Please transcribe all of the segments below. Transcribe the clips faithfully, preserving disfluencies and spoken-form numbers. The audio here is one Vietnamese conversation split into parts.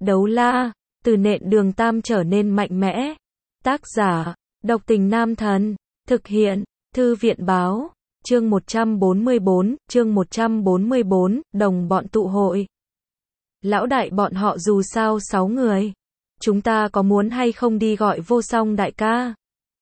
Đấu la, từ nện đường tam trở nên mạnh mẽ. Tác giả, độc tình nam thần. Thực hiện, thư viện báo. Chương một trăm bốn mươi bốn, chương một trăm bốn mươi bốn, đồng bọn tụ hội. Lão đại bọn họ dù sao sáu người. Chúng ta có muốn hay không đi gọi Vô Song đại ca?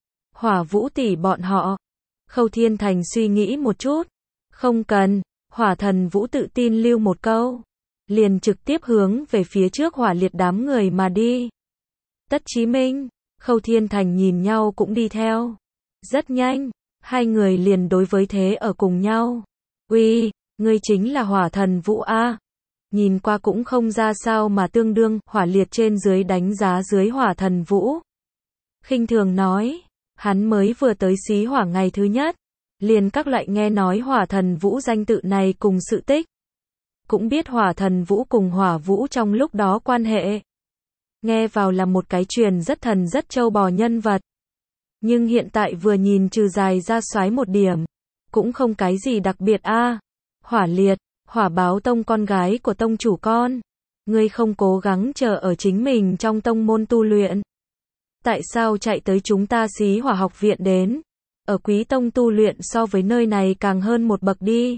Hỏa Vũ tỷ bọn họ. Khâu Thiên Thành suy nghĩ một chút. Không cần, Hỏa Thần Vũ tự tin lưu một câu. Liền trực tiếp hướng về phía trước hỏa liệt đám người mà đi. Tất Chí Minh, Khâu Thiên Thành nhìn nhau cũng đi theo. Rất nhanh, hai người liền đối với thế ở cùng nhau. Uy, ngươi chính là Hỏa Thần Vũ a? Nhìn qua cũng không ra sao mà tương đương, hỏa liệt trên dưới đánh giá dưới Hỏa Thần Vũ. Khinh thường nói, hắn mới vừa tới xí hỏa ngày thứ nhất, liền các loại nghe nói Hỏa Thần Vũ danh tự này cùng sự tích. Cũng biết Hỏa Thần Vũ cùng Hỏa Vũ trong lúc đó quan hệ. Nghe vào là một cái truyền rất thần rất châu bò nhân vật. Nhưng hiện tại vừa nhìn trừ dài ra xoái một điểm, cũng không cái gì đặc biệt a. À, Hỏa Liệt, Hỏa Báo Tông con gái của tông chủ con. Ngươi không cố gắng chờ ở chính mình trong tông môn tu luyện. Tại sao chạy tới chúng ta xí hỏa học viện đến? Ở Quý Tông tu luyện so với nơi này càng hơn một bậc đi.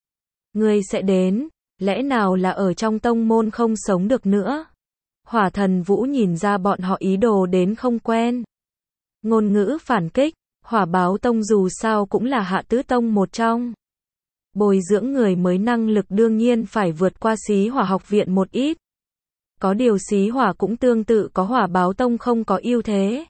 Ngươi sẽ đến, lẽ nào là ở trong tông môn không sống được nữa? Hỏa Thần Vũ nhìn ra bọn họ ý đồ đến không quen. Ngôn ngữ phản kích, Hỏa Báo Tông dù sao cũng là hạ tứ tông một trong. Bồi dưỡng người mới năng lực đương nhiên phải vượt qua xí hỏa học viện một ít. Có điều xí hỏa cũng tương tự có Hỏa Báo Tông không có ưu thế.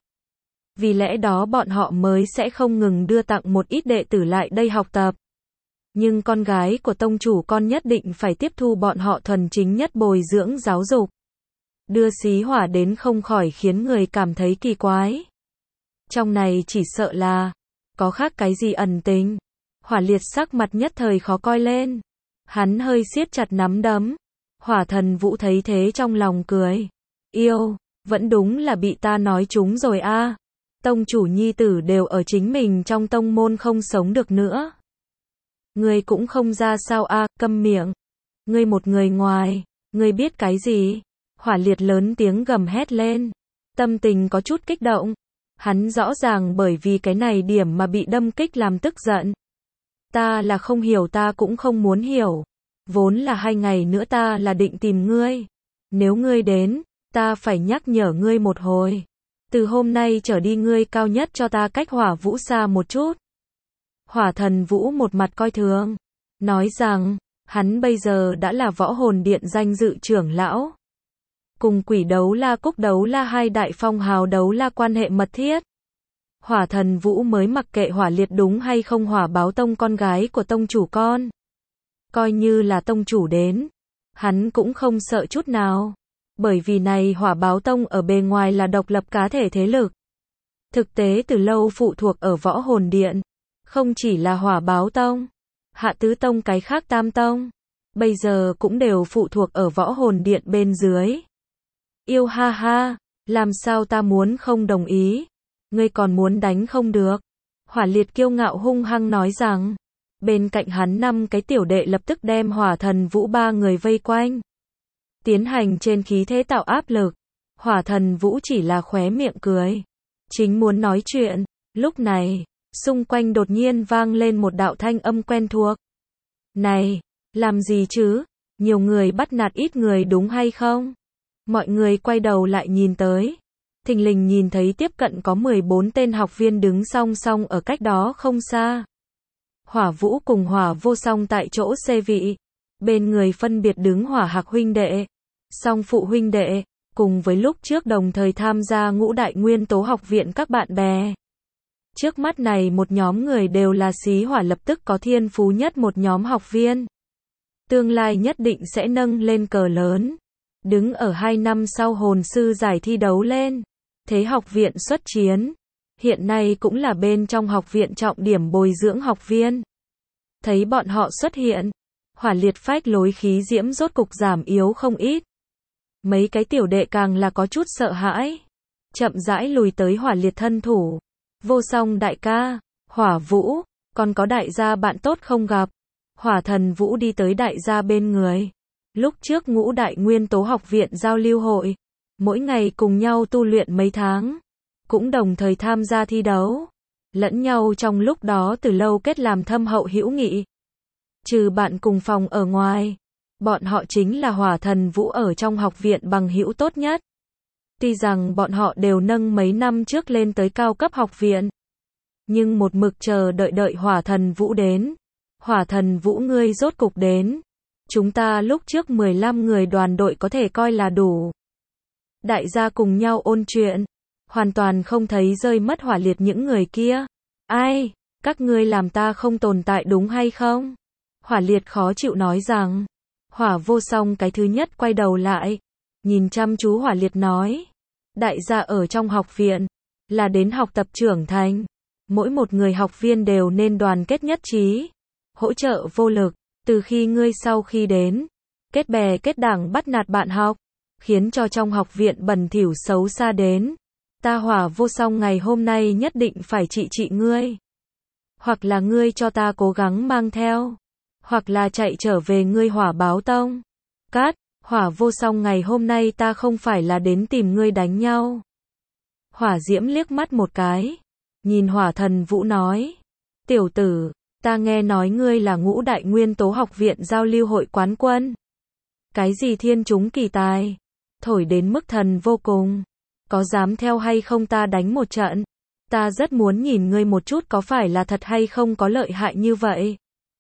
Vì lẽ đó bọn họ mới sẽ không ngừng đưa tặng một ít đệ tử lại đây học tập. Nhưng con gái của tông chủ con nhất định phải tiếp thu bọn họ thuần chính nhất bồi dưỡng giáo dục. Đưa xí hỏa đến không khỏi khiến người cảm thấy kỳ quái. Trong này chỉ sợ là có khác cái gì ẩn tình. Hỏa Liệt sắc mặt nhất thời khó coi lên. Hắn hơi siết chặt nắm đấm. Hỏa Thần Vũ thấy thế trong lòng cười. Yêu, vẫn đúng là bị ta nói trúng rồi a. À. Tông chủ nhi tử đều ở chính mình trong tông môn không sống được nữa. Ngươi cũng không ra sao a, à, câm miệng. Ngươi một người ngoài, ngươi biết cái gì? Hỏa Liệt lớn tiếng gầm hét lên. Tâm tình có chút kích động. Hắn rõ ràng bởi vì cái này điểm mà bị đâm kích làm tức giận. Ta là không hiểu, ta cũng không muốn hiểu. Vốn là hai ngày nữa ta là định tìm ngươi. Nếu ngươi đến, ta phải nhắc nhở ngươi một hồi. Từ hôm nay trở đi ngươi cao nhất cho ta cách Hỏa Vũ xa một chút. Hỏa Thần Vũ một mặt coi thường. Nói rằng, hắn bây giờ đã là Võ Hồn Điện danh dự trưởng lão. Cùng Quỷ Đấu La Cúc Đấu La hai đại phong hào đấu la quan hệ mật thiết. Hỏa Thần Vũ mới mặc kệ Hỏa Liệt đúng hay không Hỏa Báo Tông con gái của tông chủ con. Coi như là tông chủ đến, hắn cũng không sợ chút nào. Bởi vì này Hỏa Báo Tông ở bề ngoài là độc lập cá thể thế lực. Thực tế từ lâu phụ thuộc ở Võ Hồn Điện. Không chỉ là Hỏa Báo Tông, Hạ Tứ Tông cái khác Tam Tông. Bây giờ cũng đều phụ thuộc ở Võ Hồn Điện bên dưới. Yêu ha ha, làm sao ta muốn không đồng ý? Ngươi còn muốn đánh không được. Hỏa Liệt kiêu ngạo hung hăng nói rằng. Bên cạnh hắn năm cái tiểu đệ lập tức đem Hỏa Thần Vũ ba người vây quanh. Tiến hành trên khí thế tạo áp lực. Hỏa Thần Vũ chỉ là khóe miệng cười. Chính muốn nói chuyện. Lúc này, xung quanh đột nhiên vang lên một đạo thanh âm quen thuộc. Này, làm gì chứ? Nhiều người bắt nạt ít người đúng hay không? Mọi người quay đầu lại nhìn tới. Thình lình nhìn thấy tiếp cận có mười bốn tên học viên đứng song song ở cách đó không xa. Hỏa Vũ cùng Hỏa Vô Song tại chỗ xê vị. Bên người phân biệt đứng Hỏa Hạc huynh đệ, Song Phụ huynh đệ, cùng với lúc trước đồng thời tham gia ngũ đại nguyên tố học viện các bạn bè. Trước mắt này một nhóm người đều là xí hỏa lập tức có thiên phú nhất một nhóm học viên. Tương lai nhất định sẽ nâng lên cờ lớn. Đứng ở hai năm sau hồn sư giải thi đấu lên. Thế học viện xuất chiến. Hiện nay cũng là bên trong học viện trọng điểm bồi dưỡng học viên. Thấy bọn họ xuất hiện. Hỏa Liệt phách lối khí diễm rốt cục giảm yếu không ít. Mấy cái tiểu đệ càng là có chút sợ hãi. Chậm rãi lùi tới Hỏa Liệt thân thủ. Vô Song đại ca, Hỏa Vũ, còn có đại gia bạn tốt không gặp. Hỏa Thần Vũ đi tới đại gia bên người. Lúc trước ngũ đại nguyên tố học viện giao lưu hội, mỗi ngày cùng nhau tu luyện mấy tháng, cũng đồng thời tham gia thi đấu, lẫn nhau trong lúc đó từ lâu kết làm thâm hậu hữu nghị. Trừ bạn cùng phòng ở ngoài, bọn họ chính là Hỏa Thần Vũ ở trong học viện bằng hữu tốt nhất. Tuy rằng bọn họ đều nâng mấy năm trước lên tới cao cấp học viện, nhưng một mực chờ đợi đợi Hỏa Thần Vũ đến. Hỏa Thần Vũ ngươi rốt cục đến. Chúng ta lúc trước mười lăm người đoàn đội có thể coi là đủ. Đại gia cùng nhau ôn chuyện, hoàn toàn không thấy rơi mất Hỏa Liệt những người kia. Ai, các ngươi làm ta không tồn tại đúng hay không? Hỏa Liệt khó chịu nói rằng. Hỏa Vô Song cái thứ nhất quay đầu lại, nhìn chăm chú Hỏa Liệt nói. Đại gia ở trong học viện, là đến học tập trưởng thành. Mỗi một người học viên đều nên đoàn kết nhất trí, hỗ trợ vô lực. Từ khi ngươi sau khi đến, kết bè kết đảng bắt nạt bạn học, khiến cho trong học viện bẩn thỉu xấu xa đến. Ta Hỏa Vô Song ngày hôm nay nhất định phải trị trị ngươi. Hoặc là ngươi cho ta cố gắng mang theo, hoặc là chạy trở về ngươi Hỏa Báo Tông. Cát, Hỏa Vô Song ngày hôm nay ta không phải là đến tìm ngươi đánh nhau. Hỏa Diễm liếc mắt một cái, nhìn Hỏa Thần Vũ nói. Tiểu tử, ta nghe nói ngươi là ngũ đại nguyên tố học viện giao lưu hội quán quân. Cái gì thiên chúng kỳ tài, thổi đến mức thần vô cùng. Có dám theo hay không ta đánh một trận? Ta rất muốn nhìn ngươi một chút có phải là thật hay không có lợi hại như vậy.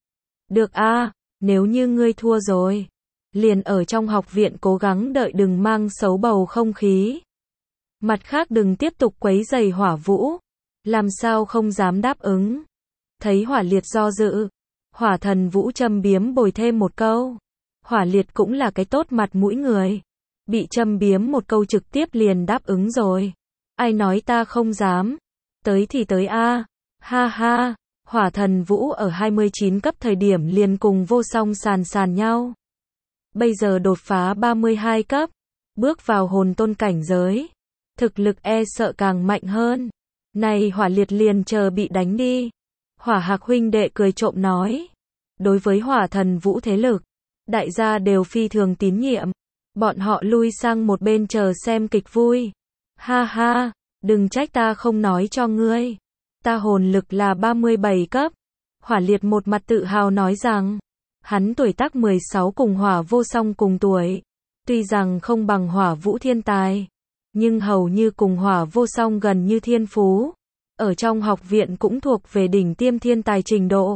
Được a, nếu như ngươi thua rồi, liền ở trong học viện cố gắng đợi đừng mang xấu bầu không khí. Mặt khác đừng tiếp tục quấy rầy Hỏa Vũ. Làm sao không dám đáp ứng. Thấy Hỏa Liệt do dự, Hỏa Thần Vũ châm biếm bồi thêm một câu. Hỏa Liệt cũng là cái tốt mặt mũi người. Bị châm biếm một câu trực tiếp liền đáp ứng rồi. Ai nói ta không dám. Tới thì tới a. Ha ha. Hỏa Thần Vũ ở hai mươi chín cấp thời điểm liền cùng Vô Song sàn sàn nhau. Bây giờ đột phá ba mươi hai cấp, bước vào hồn tôn cảnh giới. Thực lực e sợ càng mạnh hơn. Này Hỏa Liệt liền chờ bị đánh đi. Hỏa Hạc huynh đệ cười trộm nói. Đối với Hỏa Thần Vũ thế lực, đại gia đều phi thường tín nhiệm. Bọn họ lui sang một bên chờ xem kịch vui. Ha ha, đừng trách ta không nói cho ngươi. Ta hồn lực là ba mươi bảy cấp. Hỏa Liệt một mặt tự hào nói rằng, hắn tuổi tác mười sáu cùng Hỏa Vô Song cùng tuổi. Tuy rằng không bằng Hỏa Vũ thiên tài, nhưng hầu như cùng Hỏa Vô Song gần như thiên phú. Ở trong học viện cũng thuộc về đỉnh tiêm thiên tài trình độ.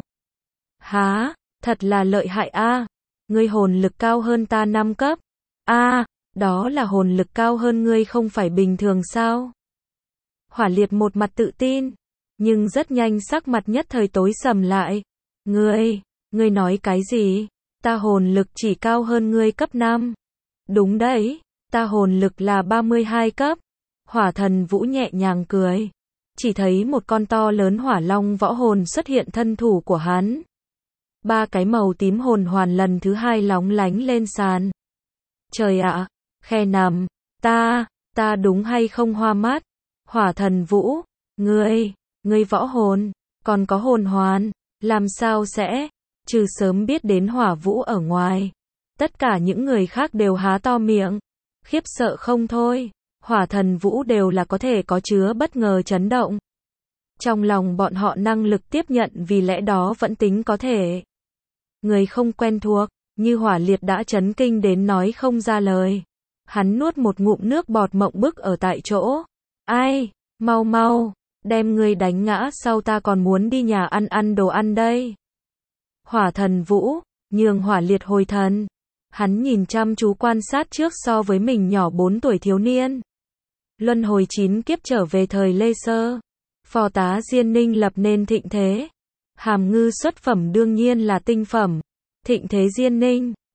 Há, thật là lợi hại a. Ngươi hồn lực cao hơn ta năm cấp. A, đó là hồn lực cao hơn ngươi không phải bình thường sao? Hỏa Liệt một mặt tự tin, nhưng rất nhanh sắc mặt nhất thời tối sầm lại. Ngươi, ngươi nói cái gì? Ta hồn lực chỉ cao hơn ngươi cấp năm. Đúng đấy, ta hồn lực là ba mươi hai cấp. Hỏa Thần Vũ nhẹ nhàng cười. Chỉ thấy một con to lớn hỏa long võ hồn xuất hiện thân thủ của hắn. Ba cái màu tím hồn hoàn lần thứ hai lóng lánh lên sàn. Trời ạ, khe nằm, ta, ta đúng hay không hoa mắt? Hỏa Thần Vũ, ngươi, ngươi võ hồn, còn có hồn hoàn, làm sao sẽ? Trừ sớm biết đến Hỏa Vũ ở ngoài, tất cả những người khác đều há to miệng, khiếp sợ không thôi. Hỏa Thần Vũ đều là có thể có chứa bất ngờ chấn động. Trong lòng bọn họ năng lực tiếp nhận vì lẽ đó vẫn tính có thể. Người không quen thuộc, như Hỏa Liệt đã chấn kinh đến nói không ra lời. Hắn nuốt một ngụm nước bọt mộng bức ở tại chỗ. Ai, mau mau, đem người đánh ngã sau ta còn muốn đi nhà ăn ăn đồ ăn đây. Hỏa Thần Vũ, nhường Hỏa Liệt hồi thần. Hắn nhìn chăm chú quan sát trước so với mình nhỏ bốn tuổi thiếu niên. Luân hồi chín kiếp trở về thời Lê Sơ. Phò tá Diên Ninh lập nên thịnh thế. Hàm Ngư xuất phẩm đương nhiên là tinh phẩm. Thịnh thế Diên Ninh,